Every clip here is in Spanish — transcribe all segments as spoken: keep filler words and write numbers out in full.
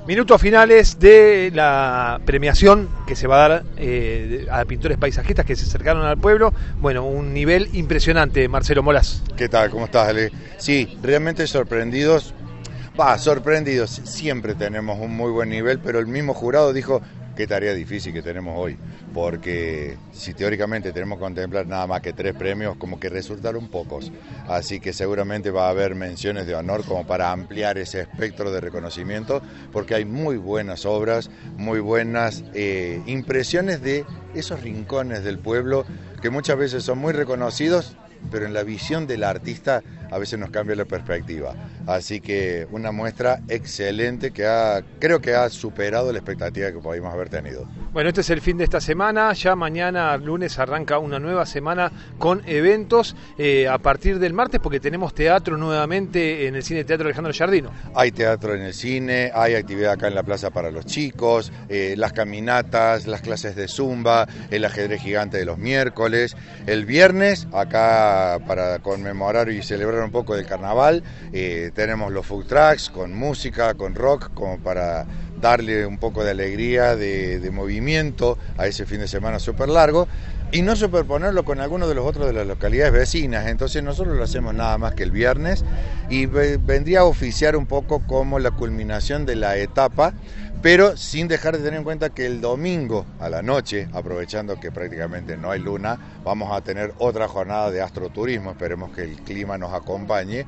Minutos finales de la premiación que se va a dar eh, a pintores paisajistas que se acercaron al pueblo. Bueno, un nivel impresionante, Marcelo Molas. ¿Qué tal? ¿Cómo estás, Ale? Sí, realmente sorprendidos. Va, sorprendidos. Siempre tenemos un muy buen nivel, pero el mismo jurado dijo qué tarea difícil que tenemos hoy, porque si teóricamente tenemos que contemplar nada más que tres premios, como que resultaron pocos, así que seguramente va a haber menciones de honor como para ampliar ese espectro de reconocimiento, porque hay muy buenas obras, muy buenas eh, impresiones de esos rincones del pueblo que muchas veces son muy reconocidos, pero en la visión del artista a veces nos cambia la perspectiva. Así que una muestra excelente que ha, creo que ha superado la expectativa que podíamos haber tenido. Bueno, este es el fin de esta semana, ya mañana lunes arranca una nueva semana con eventos eh, a partir del martes, porque tenemos teatro nuevamente en el Cine Teatro Alejandro Giardino. Hay teatro en el cine, hay actividad acá en la plaza para los chicos, eh, las caminatas, las clases de zumba, el ajedrez gigante de los miércoles. El viernes, acá para conmemorar y celebrar un poco del carnaval, eh, tenemos los food trucks con música, con rock, como para darle un poco de alegría, de, de movimiento a ese fin de semana súper largo y no superponerlo con algunos de los otros de las localidades vecinas. Entonces nosotros lo hacemos nada más que el viernes y vendría a oficiar un poco como la culminación de la etapa, pero sin dejar de tener en cuenta que el domingo a la noche, aprovechando que prácticamente no hay luna, vamos a tener otra jornada de astroturismo. Esperemos que el clima nos acompañe,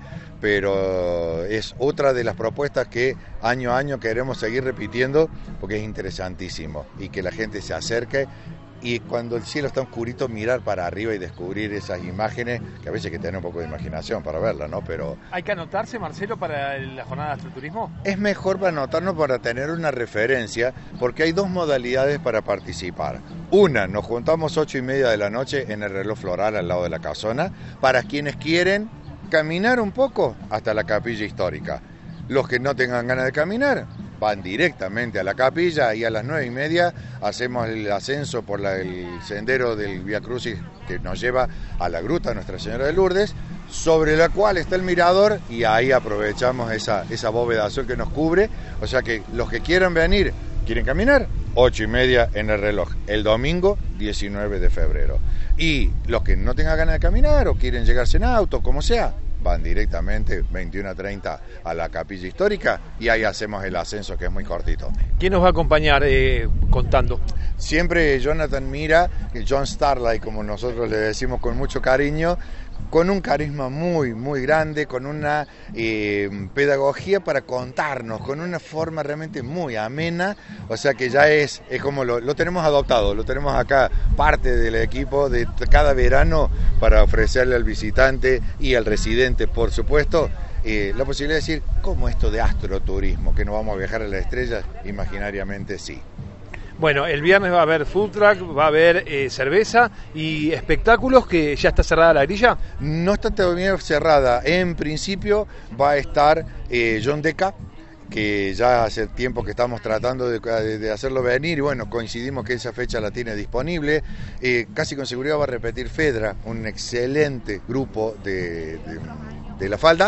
pero es otra de las propuestas que año a año queremos seguir repitiendo porque es interesantísimo y que la gente se acerque. Y cuando el cielo está oscurito, mirar para arriba y descubrir esas imágenes, que a veces hay que tener un poco de imaginación para verlas, ¿no? Pero ¿hay que anotarse, Marcelo, para la jornada de astroturismo? Es mejor para anotarnos, para tener una referencia, porque hay dos modalidades para participar. Una, nos juntamos ocho y media de la noche en el reloj floral al lado de la casona, para quienes quieren caminar un poco hasta la capilla histórica. Los que no tengan ganas de caminar van directamente a la capilla y a las nueve y media hacemos el ascenso por la, el sendero del Vía Crucis que nos lleva a la gruta Nuestra Señora de Lourdes, sobre la cual está el mirador y ahí aprovechamos esa, esa bóveda azul que nos cubre. O sea que los que quieran venir, quieren caminar, ocho y media en el reloj, el domingo diecinueve de febrero. Y los que no tengan ganas de caminar o quieren llegarse en auto, como sea, van directamente veintiuno a treinta a la capilla histórica y ahí hacemos el ascenso, que es muy cortito. ¿Quién nos va a acompañar eh, contando? Siempre Jonathan Mira, John Starlight, como nosotros le decimos con mucho cariño, con un carisma muy, muy grande, con una eh, pedagogía para contarnos, con una forma realmente muy amena, o sea que ya es, es como lo, lo tenemos adoptado, lo tenemos acá, parte del equipo de cada verano para ofrecerle al visitante y al residente, por supuesto, eh, la posibilidad de decir, ¿cómo esto de astroturismo? ¿Que no vamos a viajar a las estrellas? Imaginariamente sí. Bueno, el viernes va a haber food truck, va a haber eh, cerveza y espectáculos, que ya está cerrada la grilla. No está todavía cerrada. En principio va a estar eh, John Deca, que ya hace tiempo que estamos tratando de, de, de hacerlo venir y bueno, coincidimos que esa fecha la tiene disponible. Eh, casi con seguridad va a repetir Fedra, un excelente grupo de, de, de La Falda.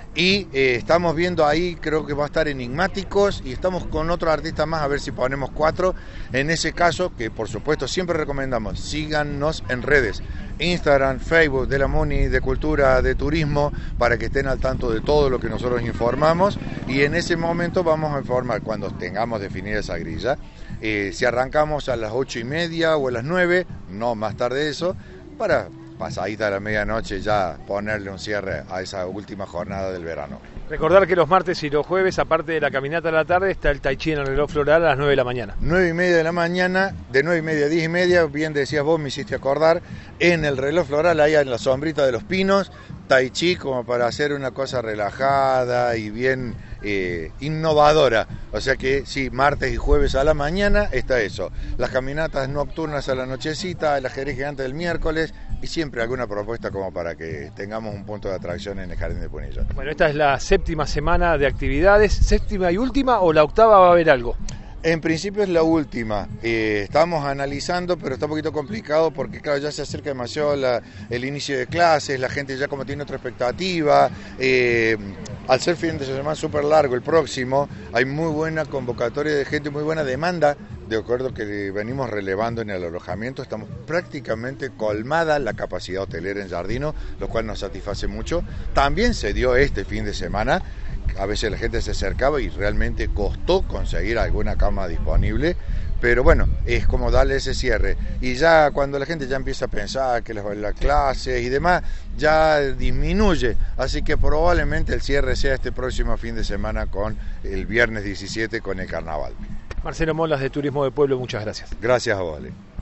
Y eh, estamos viendo ahí, creo que va a estar Enigmáticos y estamos con otro artista más a ver si ponemos cuatro. En ese caso, que por supuesto siempre recomendamos, síganos en redes, Instagram, Facebook, de la Muni, de Cultura, de Turismo, para que estén al tanto de todo lo que nosotros informamos y en ese momento vamos a informar cuando tengamos definida esa grilla. Eh, si arrancamos a las ocho y media o a las nueve, no más tarde eso, para pasadita a la medianoche ya ponerle un cierre a esa última jornada del verano. Recordar que los martes y los jueves, aparte de la caminata a la tarde, está el tai chi en el reloj floral a las nueve de la mañana. nueve y media de la mañana, de nueve y media a diez y media, bien decías vos, me hiciste acordar, en el reloj floral, ahí en la sombrita de los pinos, tai chi como para hacer una cosa relajada y bien eh, innovadora. O sea que sí, martes y jueves a la mañana está eso. Las caminatas nocturnas a la nochecita, el ajedrez gigante del miércoles y siempre alguna propuesta como para que tengamos un punto de atracción en el Jardín de Punilla. Bueno, esta es la séptima semana de actividades. ¿Séptima y última o la octava va a haber algo? En principio es la última, eh, estamos analizando, pero está un poquito complicado porque claro, ya se acerca demasiado la, el inicio de clases, la gente ya como tiene otra expectativa, eh, al ser fin de semana súper largo el próximo, hay muy buena convocatoria de gente, muy buena demanda, de acuerdo que venimos relevando en el alojamiento, estamos prácticamente colmada la capacidad hotelera en Giardino, lo cual nos satisface mucho. También se dio este fin de semana, a veces la gente se acercaba y realmente costó conseguir alguna cama disponible, pero bueno, es como darle ese cierre. Y ya cuando la gente ya empieza a pensar que las clases y demás, ya disminuye. Así que probablemente el cierre sea este próximo fin de semana con el viernes diecisiete con el carnaval. Marcelo Molas de Turismo de Pueblo, muchas gracias. Gracias a vos, Ale.